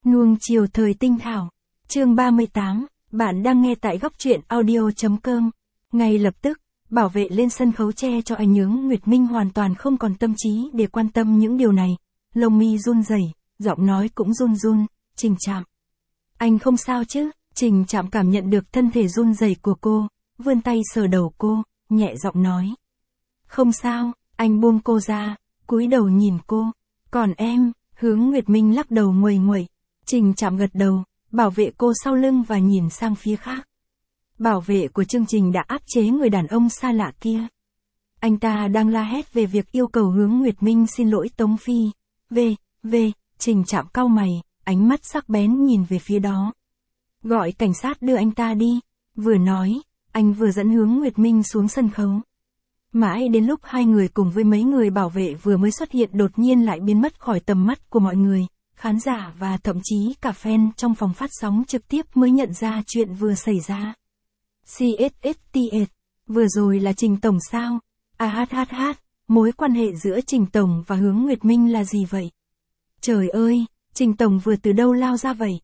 Nuông chiều thời tinh thảo. Chương 38, bạn đang nghe tại góc truyện audio.com. Ngay lập tức, bảo vệ lên sân khấu che cho anh Nhướng Nguyệt Minh hoàn toàn không còn tâm trí để quan tâm những điều này. Lông mi run rẩy, giọng nói cũng run run. Trình Trạm. Anh không sao chứ? Trình Trạm cảm nhận được thân thể run rẩy của cô, vươn tay sờ đầu cô, nhẹ giọng nói. Không sao, anh buông cô ra, cúi đầu nhìn cô. Còn em? Hướng Nguyệt Minh lắc đầu nguầy nguậy. Trình Trạm gật đầu, bảo vệ cô sau lưng và nhìn sang phía khác. Bảo vệ của chương trình đã áp chế người đàn ông xa lạ kia. Anh ta đang la hét về việc yêu cầu Hướng Nguyệt Minh xin lỗi Tống Phi. Trình Trạm cau mày, ánh mắt sắc bén nhìn về phía đó. Gọi cảnh sát đưa anh ta đi. Vừa nói, anh vừa dẫn Hướng Nguyệt Minh xuống sân khấu. Mãi đến lúc hai người cùng với mấy người bảo vệ vừa mới xuất hiện đột nhiên lại biến mất khỏi tầm mắt của mọi người, khán giả và thậm chí cả fan trong phòng phát sóng trực tiếp mới nhận ra chuyện vừa xảy ra. CSSTS, vừa rồi là Trình Tổng sao? Mối quan hệ giữa Trình Tổng và Hướng Nguyệt Minh là gì vậy? Trời ơi, Trình Tổng vừa từ đâu lao ra vậy?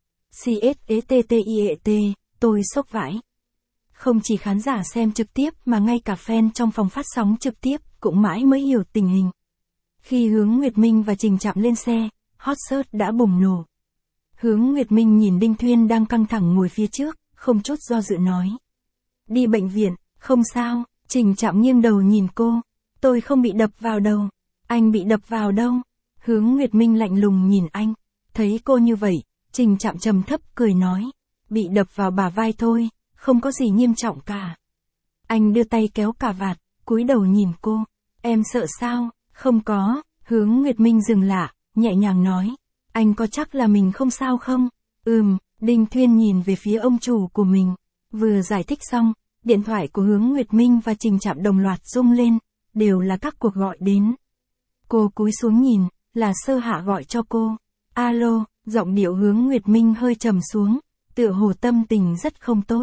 CSSTTIET, tôi sốc vãi. Không chỉ khán giả xem trực tiếp mà ngay cả fan trong phòng phát sóng trực tiếp cũng mãi mới hiểu tình hình. Khi Hướng Nguyệt Minh và Trình Trạm lên xe, hot search đã bùng nổ. Hướng Nguyệt Minh nhìn Đinh Thuyên đang căng thẳng ngồi phía trước, không chút do dự nói. Đi bệnh viện, không sao. Trình Trạm nghiêng đầu nhìn cô. Tôi không bị đập vào đầu. Anh bị đập vào đâu? Hướng Nguyệt Minh lạnh lùng nhìn anh. Thấy cô như vậy, Trình Trạm trầm thấp cười nói. Bị đập vào bả vai thôi, không có gì nghiêm trọng cả. Anh đưa tay kéo cà vạt, cúi đầu nhìn cô. Em sợ sao? Không có. Hướng Nguyệt Minh dừng lại, nhẹ nhàng nói. Anh có chắc là mình không sao không? Đinh Thuyên nhìn về phía ông chủ của mình. Vừa giải thích xong, điện thoại của Hướng Nguyệt Minh và Trình Trạm đồng loạt rung lên, đều là các cuộc gọi đến. Cô cúi xuống nhìn, là Sơ Hạ gọi cho cô. Alo, giọng điệu Hướng Nguyệt Minh hơi trầm xuống, tựa hồ tâm tình rất không tốt.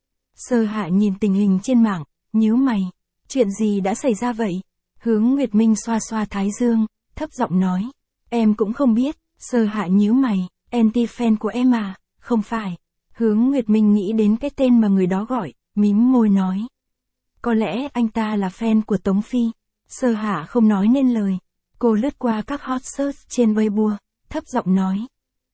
Sơ Hạ nhìn tình hình trên mạng, nhíu mày. Chuyện gì đã xảy ra vậy? Hướng Nguyệt Minh xoa xoa thái dương, thấp giọng nói. Em cũng không biết. Sơ Hạ nhíu mày. Anti-fan của em à? Không phải. Hướng Nguyệt Minh nghĩ đến cái tên mà người đó gọi, mím môi nói. Có lẽ anh ta là fan của Tống Phi. Sơ Hạ không nói nên lời. Cô lướt qua các hot search trên Weibo, thấp giọng nói.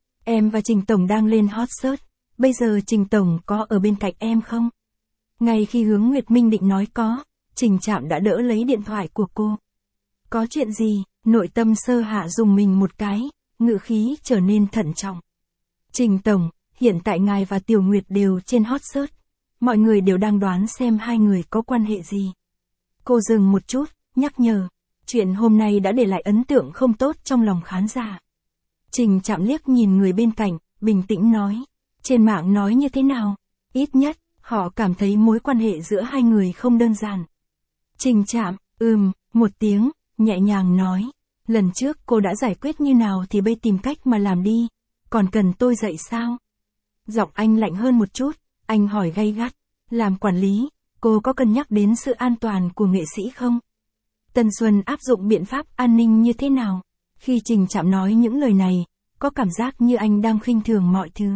Em và Trình Tổng đang lên hot search. Bây giờ Trình Tổng có ở bên cạnh em không? Ngay khi Hướng Nguyệt Minh định nói có, Trình Trạm đã đỡ lấy điện thoại của cô. Có chuyện gì? Nội tâm Sơ Hạ dùng mình một cái, ngữ khí trở nên thận trọng. Trình Tổng, hiện tại ngài và Tiểu Nguyệt đều trên hot search. Mọi người đều đang đoán xem hai người có quan hệ gì. Cô dừng một chút, nhắc nhở. Chuyện hôm nay đã để lại ấn tượng không tốt trong lòng khán giả. Trình Trạm liếc nhìn người bên cạnh, bình tĩnh nói. Trên mạng nói như thế nào? Ít nhất, họ cảm thấy mối quan hệ giữa hai người không đơn giản. Trình Trạm, một tiếng, nhẹ nhàng nói. Lần trước cô đã giải quyết như nào thì bây tìm cách mà làm đi. Còn cần tôi dạy sao? Giọng anh lạnh hơn một chút, anh hỏi gay gắt. Làm quản lý, cô có cân nhắc đến sự an toàn của nghệ sĩ không? Tân Xuân áp dụng biện pháp an ninh như thế nào? Khi Trình Trạm nói những lời này, có cảm giác như anh đang khinh thường mọi thứ.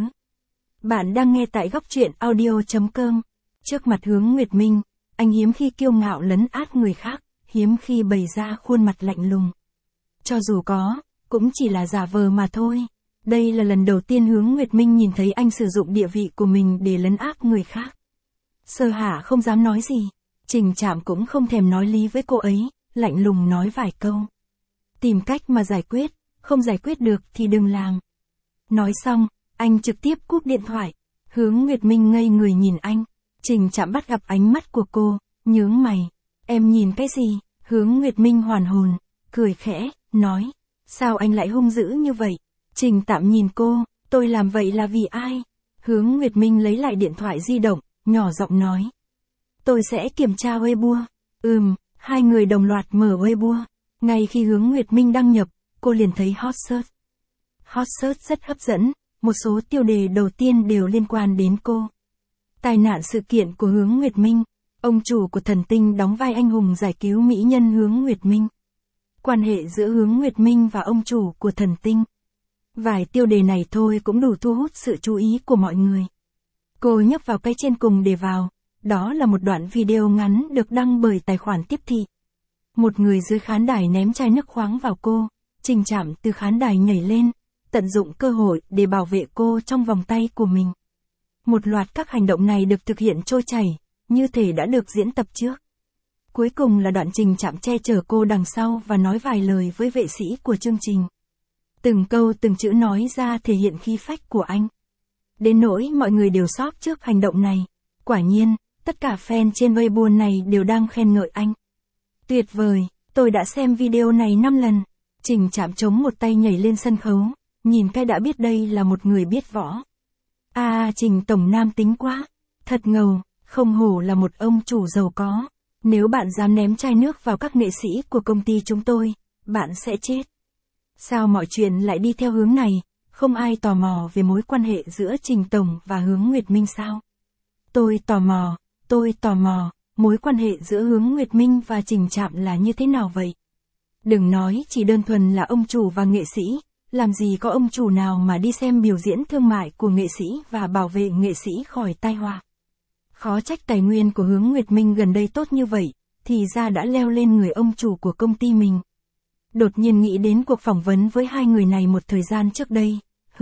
Bạn đang nghe tại góc truyện audio.com. Trước mặt Hướng Nguyệt Minh, anh hiếm khi kiêu ngạo lấn át người khác, hiếm khi bày ra khuôn mặt lạnh lùng. Cho dù có, cũng chỉ là giả vờ mà thôi. Đây là lần đầu tiên Hướng Nguyệt Minh nhìn thấy anh sử dụng địa vị của mình để lấn áp người khác. Sơ Hạ không dám nói gì. Trình Trạm cũng không thèm nói lý với cô ấy, lạnh lùng nói vài câu. Tìm cách mà giải quyết, không giải quyết được thì đừng làm. Nói xong, anh trực tiếp cúp điện thoại. Hướng Nguyệt Minh ngây người nhìn anh. Trình Trạm bắt gặp ánh mắt của cô, nhướng mày. Em nhìn cái gì? Hướng Nguyệt Minh hoàn hồn, cười khẽ, nói. Sao anh lại hung dữ như vậy? Trình Trạm nhìn cô, tôi làm vậy là vì ai? Hướng Nguyệt Minh lấy lại điện thoại di động, nhỏ giọng nói. Tôi sẽ kiểm tra Weibo. Hai người đồng loạt mở Weibo. Ngay khi Hướng Nguyệt Minh đăng nhập, cô liền thấy hot search. Hot search rất hấp dẫn, một số tiêu đề đầu tiên đều liên quan đến cô. Tai nạn sự kiện của Hướng Nguyệt Minh, ông chủ của Thần Tinh đóng vai anh hùng giải cứu mỹ nhân Hướng Nguyệt Minh. Quan hệ giữa Hướng Nguyệt Minh và ông chủ của Thần Tinh. Vài tiêu đề này thôi cũng đủ thu hút sự chú ý của mọi người. Cô nhấp vào cái trên cùng để vào, đó là một đoạn video ngắn được đăng bởi tài khoản tiếp thị. Một người dưới khán đài ném chai nước khoáng vào cô, Trình Trạm từ khán đài nhảy lên, tận dụng cơ hội để bảo vệ cô trong vòng tay của mình. Một loạt các hành động này được thực hiện trôi chảy, như thể đã được diễn tập trước. Cuối cùng là đoạn Trình Trạm che chở cô đằng sau và nói vài lời với vệ sĩ của chương trình. Từng câu từng chữ nói ra thể hiện khí phách của anh. Đến nỗi mọi người đều sốc trước hành động này. Quả nhiên, tất cả fan trên Weibo này đều đang khen ngợi anh. Tuyệt vời, tôi đã xem video này 5 lần. Trình Trạm chống một tay nhảy lên sân khấu, nhìn cái đã biết đây là một người biết võ. Trình Tổng nam tính quá, thật ngầu, không hổ là một ông chủ giàu có. Nếu bạn dám ném chai nước vào các nghệ sĩ của công ty chúng tôi, bạn sẽ chết. Sao mọi chuyện lại đi theo hướng này, không ai tò mò về mối quan hệ giữa Trình Tổng và Hướng Nguyệt Minh sao? Tôi tò mò, mối quan hệ giữa Hướng Nguyệt Minh và Trình Trạm là như thế nào vậy? Đừng nói chỉ đơn thuần là ông chủ và nghệ sĩ, làm gì có ông chủ nào mà đi xem biểu diễn thương mại của nghệ sĩ và bảo vệ nghệ sĩ khỏi tai họa. Khó trách tài nguyên của Hướng Nguyệt Minh gần đây tốt như vậy, thì ra đã leo lên người ông chủ của công ty mình. Đột nhiên nghĩ đến cuộc phỏng vấn với hai người này một thời gian trước đây,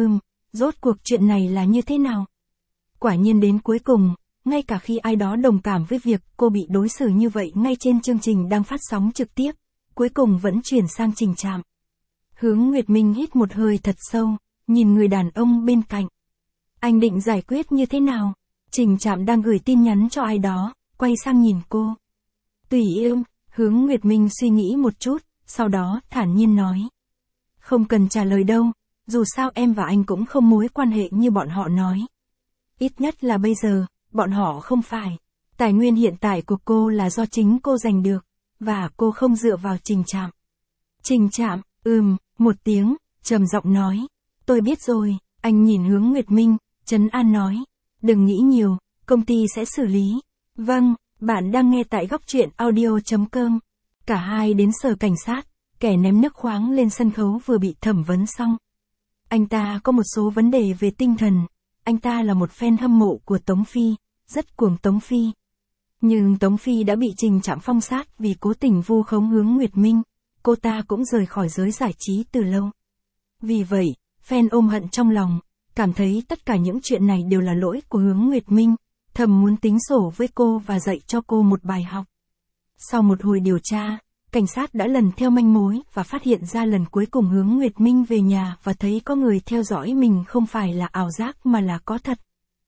rốt cuộc chuyện này là như thế nào? Quả nhiên đến cuối cùng, ngay cả khi ai đó đồng cảm với việc cô bị đối xử như vậy ngay trên chương trình đang phát sóng trực tiếp, cuối cùng vẫn chuyển sang Trình Trạm. Hướng Nguyệt Minh hít một hơi thật sâu, nhìn người đàn ông bên cạnh. Anh định giải quyết như thế nào? Trình Trạm đang gửi tin nhắn cho ai đó, quay sang nhìn cô. Tùy yêu, Hướng Nguyệt Minh suy nghĩ một chút, sau đó thản nhiên nói. Không cần trả lời đâu, dù sao em và anh cũng không mối quan hệ như bọn họ nói. Ít nhất là bây giờ, bọn họ không phải. Tài nguyên hiện tại của cô là do chính cô giành được, và cô không dựa vào Trình Trạm. Trình Trạm, một tiếng, trầm giọng nói. Tôi biết rồi, anh nhìn Hướng Nguyệt Minh, trấn an nói. Đừng nghĩ nhiều, công ty sẽ xử lý. Vâng, bạn đang nghe tại góc truyện audio.com. Cả hai đến sở cảnh sát, kẻ ném nước khoáng lên sân khấu vừa bị thẩm vấn xong. Anh ta có một số vấn đề về tinh thần. Anh ta là một fan hâm mộ của Tống Phi, rất cuồng Tống Phi. Nhưng Tống Phi đã bị Trình Trạm phong sát vì cố tình vu khống Hướng Nguyệt Minh. Cô ta cũng rời khỏi giới giải trí từ lâu. Vì vậy, fan ôm hận trong lòng, cảm thấy tất cả những chuyện này đều là lỗi của Hướng Nguyệt Minh, thầm muốn tính sổ với cô và dạy cho cô một bài học. Sau một hồi điều tra, cảnh sát đã lần theo manh mối và phát hiện ra lần cuối cùng Hướng Nguyệt Minh về nhà và thấy có người theo dõi mình không phải là ảo giác mà là có thật.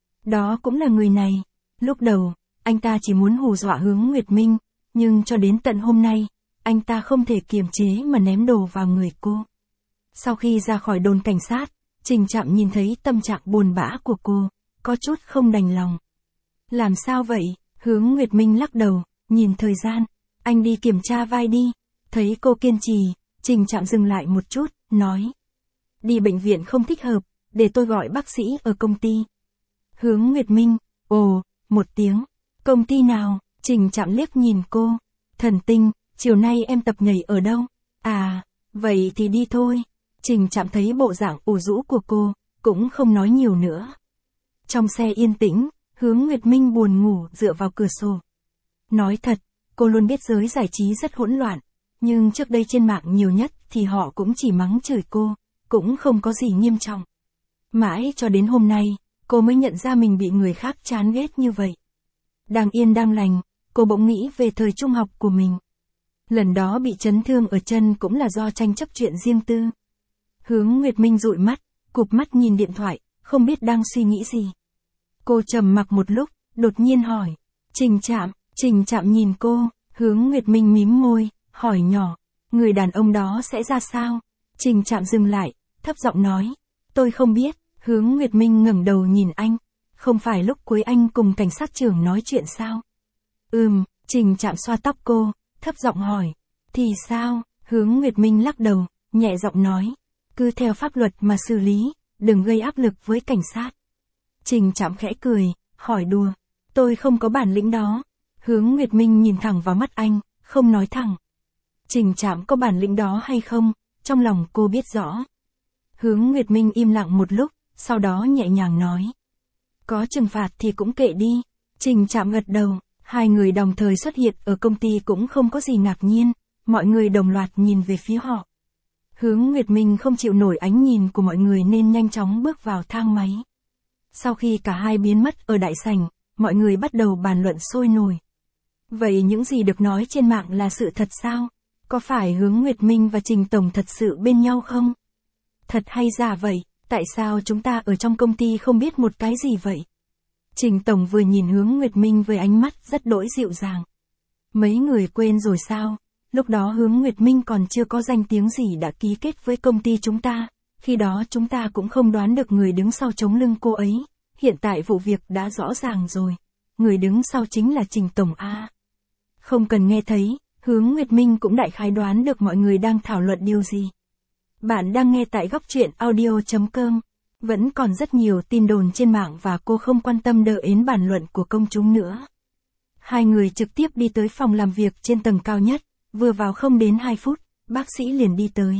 Đó cũng là người này. Lúc đầu, anh ta chỉ muốn hù dọa Hướng Nguyệt Minh, nhưng cho đến tận hôm nay, anh ta không thể kiềm chế mà ném đồ vào người cô. Sau khi ra khỏi đồn cảnh sát, Trình Trạm nhìn thấy tâm trạng buồn bã của cô, có chút không đành lòng. Làm sao vậy? Hướng Nguyệt Minh lắc đầu, nhìn thời gian. Anh đi kiểm tra vai đi. Thấy cô kiên trì, Trình Trạm dừng lại một chút, nói. Đi bệnh viện không thích hợp, để tôi gọi bác sĩ ở công ty. Hướng Nguyệt Minh, một tiếng. Công ty nào? Trình Trạm liếc nhìn cô. Thần Tinh, chiều nay em tập nhảy ở đâu? Vậy thì đi thôi. Trình Trạm thấy bộ dạng ủ rũ của cô, cũng không nói nhiều nữa. Trong xe yên tĩnh, Hướng Nguyệt Minh buồn ngủ dựa vào cửa sổ. Nói thật, cô luôn biết giới giải trí rất hỗn loạn, nhưng trước đây trên mạng nhiều nhất thì họ cũng chỉ mắng chửi cô, cũng không có gì nghiêm trọng. Mãi cho đến hôm nay, cô mới nhận ra mình bị người khác chán ghét như vậy. Đang yên đang lành, cô bỗng nghĩ về thời trung học của mình. Lần đó bị chấn thương ở chân cũng là do tranh chấp chuyện riêng tư. Hướng Nguyệt Minh dụi mắt, cụp mắt nhìn điện thoại, không biết đang suy nghĩ gì. Cô trầm mặc một lúc, đột nhiên hỏi. Trình Trạm nhìn cô, Hướng Nguyệt Minh mím môi, hỏi nhỏ. Người đàn ông đó sẽ ra sao? Trình Trạm dừng lại, thấp giọng nói. Tôi không biết. Hướng Nguyệt Minh ngẩng đầu nhìn anh. Không phải lúc cuối anh cùng cảnh sát trưởng nói chuyện sao? Trình Trạm xoa tóc cô, thấp giọng hỏi. Thì sao? Hướng Nguyệt Minh lắc đầu, nhẹ giọng nói. Cứ theo pháp luật mà xử lý, đừng gây áp lực với cảnh sát. Trình Trạm khẽ cười, hỏi đùa. Tôi không có bản lĩnh đó. Hướng Nguyệt Minh nhìn thẳng vào mắt anh, không nói thẳng. Trình Trạm có bản lĩnh đó hay không, trong lòng cô biết rõ. Hướng Nguyệt Minh im lặng một lúc, sau đó nhẹ nhàng nói. Có trừng phạt thì cũng kệ đi. Trình Trạm gật đầu, hai người đồng thời xuất hiện ở công ty cũng không có gì ngạc nhiên, mọi người đồng loạt nhìn về phía họ. Hướng Nguyệt Minh không chịu nổi ánh nhìn của mọi người nên nhanh chóng bước vào thang máy. Sau khi cả hai biến mất ở đại sảnh, mọi người bắt đầu bàn luận sôi nổi. Vậy những gì được nói trên mạng là sự thật sao? Có phải Hướng Nguyệt Minh và Trình Tổng thật sự bên nhau không? Thật hay giả vậy? Tại sao chúng ta ở trong công ty không biết một cái gì vậy? Trình Tổng vừa nhìn Hướng Nguyệt Minh với ánh mắt rất đỗi dịu dàng. Mấy người quên rồi sao? Lúc đó Hướng Nguyệt Minh còn chưa có danh tiếng gì đã ký kết với công ty chúng ta. Khi đó chúng ta cũng không đoán được người đứng sau chống lưng cô ấy. Hiện tại vụ việc đã rõ ràng rồi. Người đứng sau chính là Trình Tổng A. Không cần nghe thấy, Hướng Nguyệt Minh cũng đại khái đoán được mọi người đang thảo luận điều gì. Bạn đang nghe tại góc truyện audio.com. Vẫn còn rất nhiều tin đồn trên mạng và cô không quan tâm đến bàn luận của công chúng nữa. Hai người trực tiếp đi tới phòng làm việc trên tầng cao nhất, vừa vào không đến 2 phút, bác sĩ liền đi tới.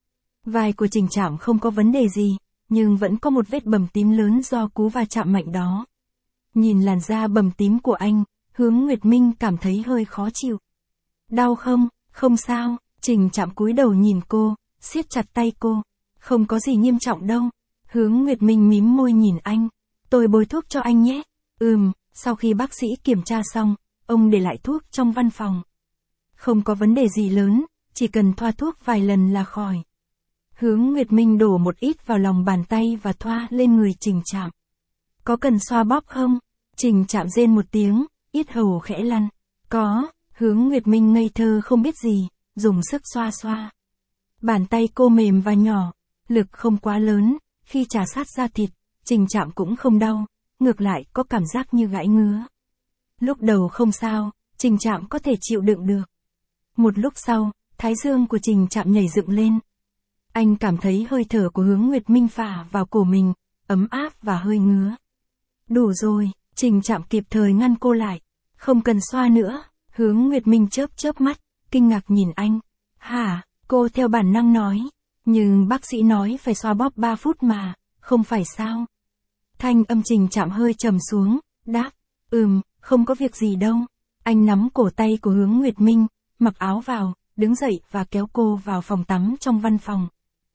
Vai của Trình Trạm không có vấn đề gì, nhưng vẫn có một vết bầm tím lớn do cú va chạm mạnh đó. Nhìn làn da bầm tím của anh, Hướng Nguyệt Minh cảm thấy hơi khó chịu. Đau không? Không sao. Trình Trạm cúi đầu nhìn cô, siết chặt tay cô. Không có gì nghiêm trọng đâu. Hướng Nguyệt Minh mím môi nhìn anh. Tôi bôi thuốc cho anh nhé. Sau khi bác sĩ kiểm tra xong, ông để lại thuốc trong văn phòng. Không có vấn đề gì lớn, chỉ cần thoa thuốc vài lần là khỏi. Hướng Nguyệt Minh đổ một ít vào lòng bàn tay và thoa lên người Trình Trạm. Có cần xoa bóp không? Trình Trạm rên một tiếng, yết hầu khẽ lăn. Có. Hướng Nguyệt Minh ngây thơ không biết gì, dùng sức xoa xoa. Bàn tay cô mềm và nhỏ, lực không quá lớn, khi chà sát da thịt, Trình Trạm cũng không đau, ngược lại có cảm giác như gãi ngứa. Lúc đầu không sao, Trình Trạm có thể chịu đựng được. Một lúc sau, thái dương của Trình Trạm nhảy dựng lên. Anh cảm thấy hơi thở của Hướng Nguyệt Minh phả vào cổ mình, ấm áp và hơi ngứa. Đủ rồi, Trình Trạm kịp thời ngăn cô lại. Không cần xoa nữa. Hướng Nguyệt Minh chớp mắt, kinh ngạc nhìn anh. Hả? Cô theo bản năng nói. Nhưng bác sĩ nói phải xoa bóp 3 phút mà, không phải sao? Thanh âm Trình Trạm hơi trầm xuống, đáp. Không có việc gì đâu. Anh nắm cổ tay của Hướng Nguyệt Minh, mặc áo vào, đứng dậy và kéo cô vào phòng tắm trong văn phòng.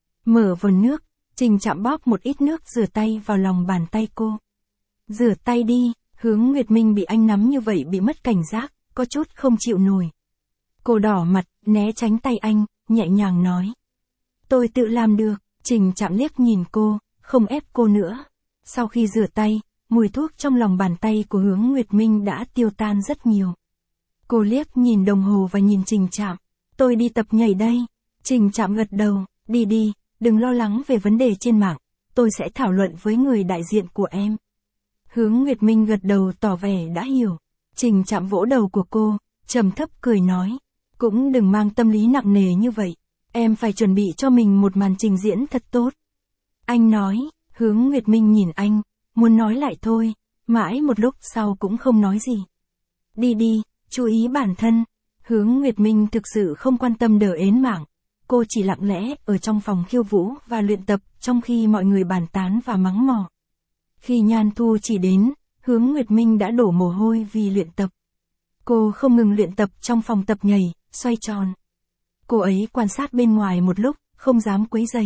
Mở vòi nước, Trình Trạm bóp một ít nước rửa tay vào lòng bàn tay cô. Rửa tay đi. Hướng Nguyệt Minh bị anh nắm như vậy bị mất cảnh giác, có chút không chịu nổi. Cô đỏ mặt, né tránh tay anh, nhẹ nhàng nói. Tôi tự làm được. Trình Trạm liếc nhìn cô, không ép cô nữa. Sau khi rửa tay, mùi thuốc trong lòng bàn tay của Hướng Nguyệt Minh đã tiêu tan rất nhiều. Cô liếc nhìn đồng hồ và nhìn Trình Trạm. Tôi đi tập nhảy đây. Trình Trạm gật đầu, đi, đừng lo lắng về vấn đề trên mạng. Tôi sẽ thảo luận với người đại diện của em. Hướng Nguyệt Minh gật đầu tỏ vẻ đã hiểu. Trình Trạm vỗ đầu của cô, trầm thấp cười nói. Cũng đừng mang tâm lý nặng nề như vậy. Em phải chuẩn bị cho mình một màn trình diễn thật tốt. Anh nói. Hướng Nguyệt Minh nhìn anh, muốn nói lại thôi, mãi một lúc sau cũng không nói gì. Đi, chú ý bản thân. Hướng Nguyệt Minh thực sự không quan tâm đến mạng. Cô chỉ lặng lẽ ở trong phòng khiêu vũ và luyện tập trong khi mọi người bàn tán và mắng mỏ. Khi Nhan Thu chỉ đến, Hướng Nguyệt Minh đã đổ mồ hôi vì luyện tập. Cô không ngừng luyện tập trong phòng tập nhảy, xoay tròn. Cô ấy quan sát bên ngoài một lúc, không dám quấy rầy.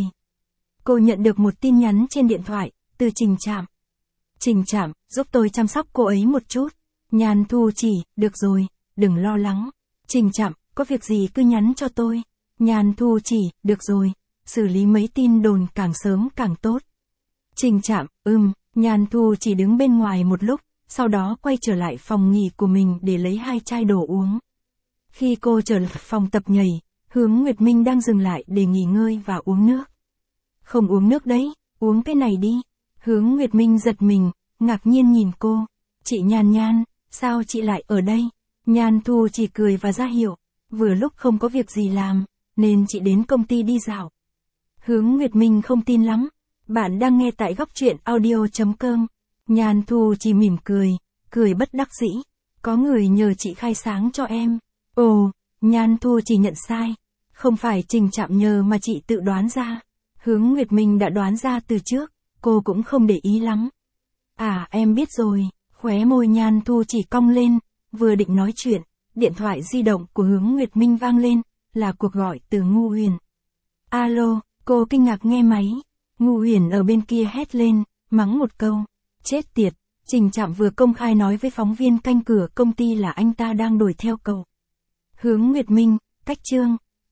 Cô nhận được một tin nhắn trên điện thoại, từ Trình Trạm. Trình Trạm, giúp tôi chăm sóc cô ấy một chút. Nhan Thu chỉ, được rồi, đừng lo lắng. Trình Trạm, có việc gì cứ nhắn cho tôi. Nhan Thu chỉ, được rồi, xử lý mấy tin đồn càng sớm càng tốt. Trình Trạm, Nhan Thu chỉ đứng bên ngoài một lúc, sau đó quay trở lại phòng nghỉ của mình để lấy 2 chai đồ uống. Khi cô trở lại phòng tập nhảy, Hướng Nguyệt Minh đang dừng lại để nghỉ ngơi và uống nước. Không uống nước đấy, uống cái này đi. Hướng Nguyệt Minh giật mình, ngạc nhiên nhìn cô. Chị Nhan, sao chị lại ở đây? Nhan Thu chỉ cười và ra hiệu. Vừa lúc không có việc gì làm, nên chị đến công ty đi dạo. Hướng Nguyệt Minh không tin lắm. Bạn đang nghe tại góc truyện audio.com. Nhan Thu chỉ mỉm cười bất đắc dĩ. Có người nhờ chị khai sáng cho em. Ồ, Nhan Thu chỉ nhận sai. Không phải Trình Trạm nhờ mà chị tự đoán ra. Hướng Nguyệt Minh đã đoán ra từ trước, cô cũng không để ý lắm. À em biết rồi, khóe môi Nhan Thu chỉ cong lên, vừa định nói chuyện, điện thoại di động của Hướng Nguyệt Minh vang lên, là cuộc gọi từ Ngu Huyền. Alo, cô kinh ngạc nghe máy, Ngu Huyền ở bên kia hét lên, mắng một câu. Chết tiệt, Trình Trạm vừa công khai nói với phóng viên canh cửa công ty là anh ta đang đuổi theo cậu. Hướng Nguyệt Minh, cách chương.